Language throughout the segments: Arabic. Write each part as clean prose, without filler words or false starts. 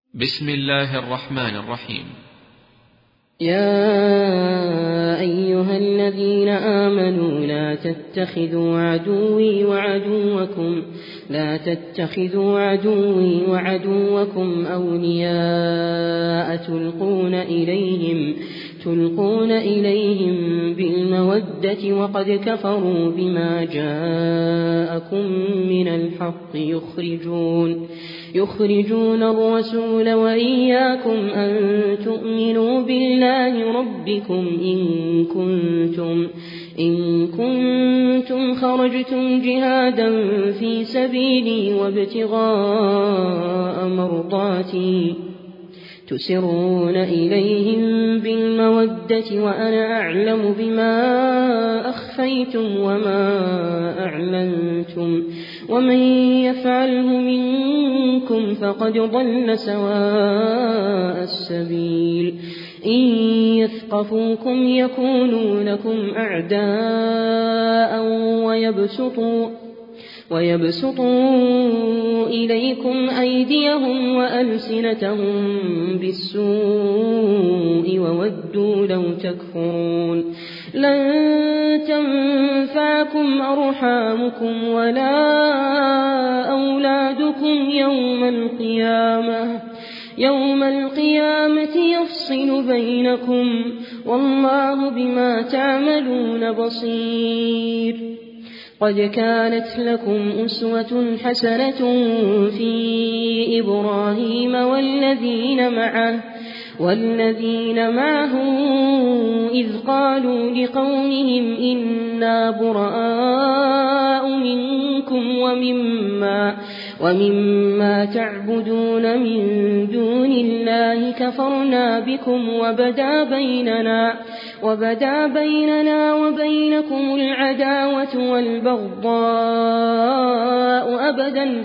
بسم الله الرحمن الرحيم. يا أيها الذين آمنوا لا تتخذوا عدوي وعدوكم أولياء تلقون إليهم بالمودة وقد كفروا بما جاءكم من الحق يخرجون الرسول وإياكم أن تؤمنوا بالله ربكم إن كنتم خرجتم جهادا في سبيلي وابتغاء مرضاتي تسرون إليهم بالمودة وأنا أعلم بما أخفيتم وما أعلنتم ومن يفعله منكم فقد ضل سواء السبيل إن يثقفوكم يكونوا لكم أعداء ويبسطوا إليكم أيديهم وألسنتهم بالسوء وودوا لو تكفرون لن تنفعكم أرحامكم ولا أولادكم يوم القيامة يفصل بينكم والله بما تعملون بصير. قد كانت لكم أسوة حسنة في إبراهيم والذين معه إذ قالوا لقومهم إنا براء منكم ومما تعبدون من دون الله كفرنا بكم وبدا بيننا وبينكم العداوة والبغضاء أبدا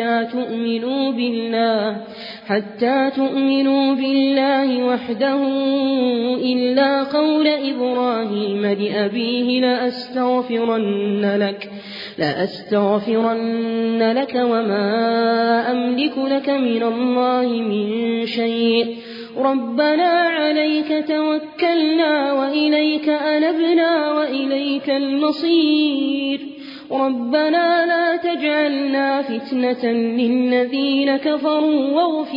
حتى تؤمنوا بالله وحده إلا قول إبراهيم لأبيه لأستغفرن لك وما أملك لك من الله من شيء ربنا عليك توكلنا وإليك أنبنا وإليك المصير ربنا لا تجعلنا فتنة للذين كفروا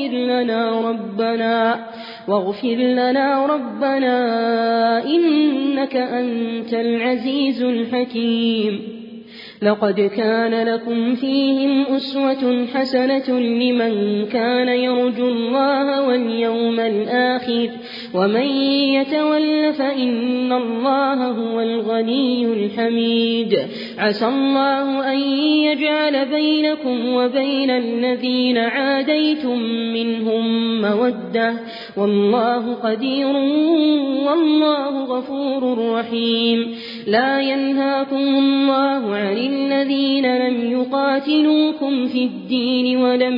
واغفر لنا ربنا إنك أنت العزيز الحكيم. لقد كان لكم فيهم أسوة حسنة لمن كان يرجو الله واليوم الآخر ومن يتول فإن الله هو الغني الحميد. عسى الله أن يجعل بينكم وبين الذين عاديتم منهم مودة والله قدير والله غفور رحيم. لا ينهاكم الله عن الذين لم يقاتلوكم في الدين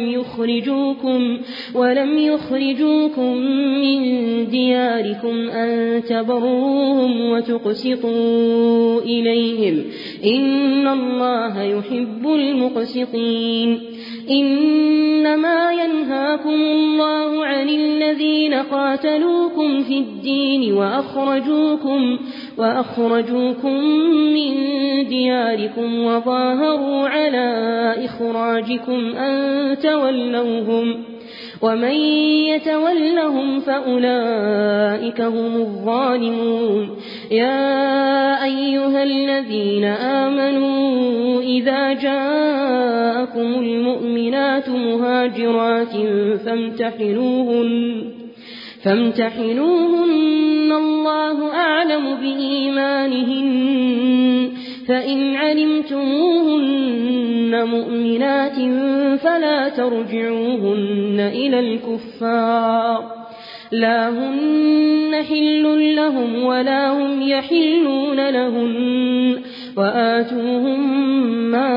ولم يخرجوكم من دياركم أن تبروهم وتقسطوا إليهم إن الله يحب المقسطين. إنما ينهاكم الله عن الذين قاتلوكم في الدين وأخرجوكم من دياركم وظاهروا على إخراجكم أن تولوهم ومن يتولهم فأولئك هم الظالمون. يا أيها الذين آمنوا إذا جاءكم المؤمنات مهاجرات فامتحنوهن الله أعلم بإيمانهن فإن علمتموهن مؤمنات فلا ترجعوهن إلى الكفار لا هن حل لهم ولا هم يحلون لهن وآتوهم ما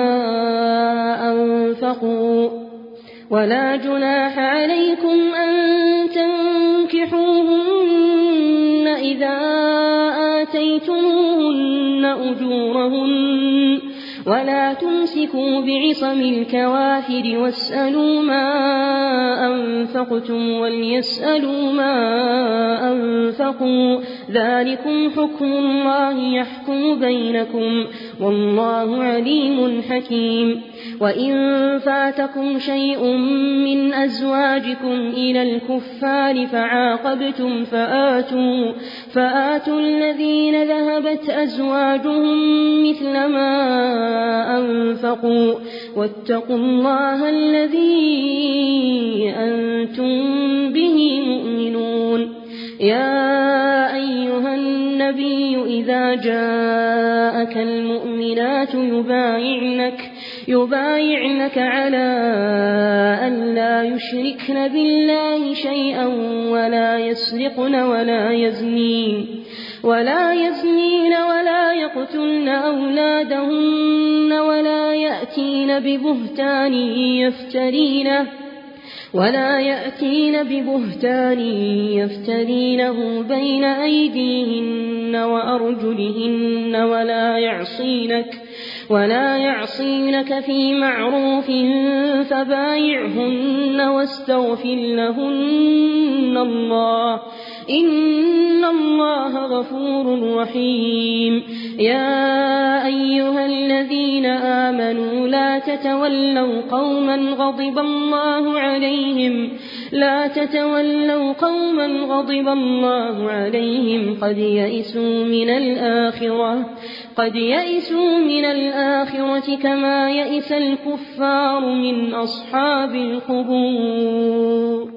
أنفقوا ولا جناح عليكم أن تنكحوهن إذا آتيتموهن أجورهن ولا تمسكوا بعصم الكوافر واسألوا ما أنفقوا أنفقتم وليسألوا ما أنفقوا ذلكم حكم الله يحكم بينكم والله عليم حكيم وإن فاتكم شيء من أزواجكم إلى الكفار فعاقبتم فآتوا الذين ذهبت أزواجهم مثل ما أنفقوا واتقوا الله الذي أنتم به مؤمنون يا أيها النبي إذا جاءك المؤمنات يبايعنك على أن لا يشركن بالله شيئا ولا يسرقن ولا يزنين ولا يقتلن أولادهن ولا يأتين ببهتان يفترينه بين أيديهن وأرجلهن ولا يعصينك في معروف فبايعهن واستغفر لهن الله إن الله غفور رحيم يا أيها الذين آمنوا لا تتولوا قوما غضب الله عليهم قد يئسوا من الآخرة كما يئس الكفار من أصحاب القبور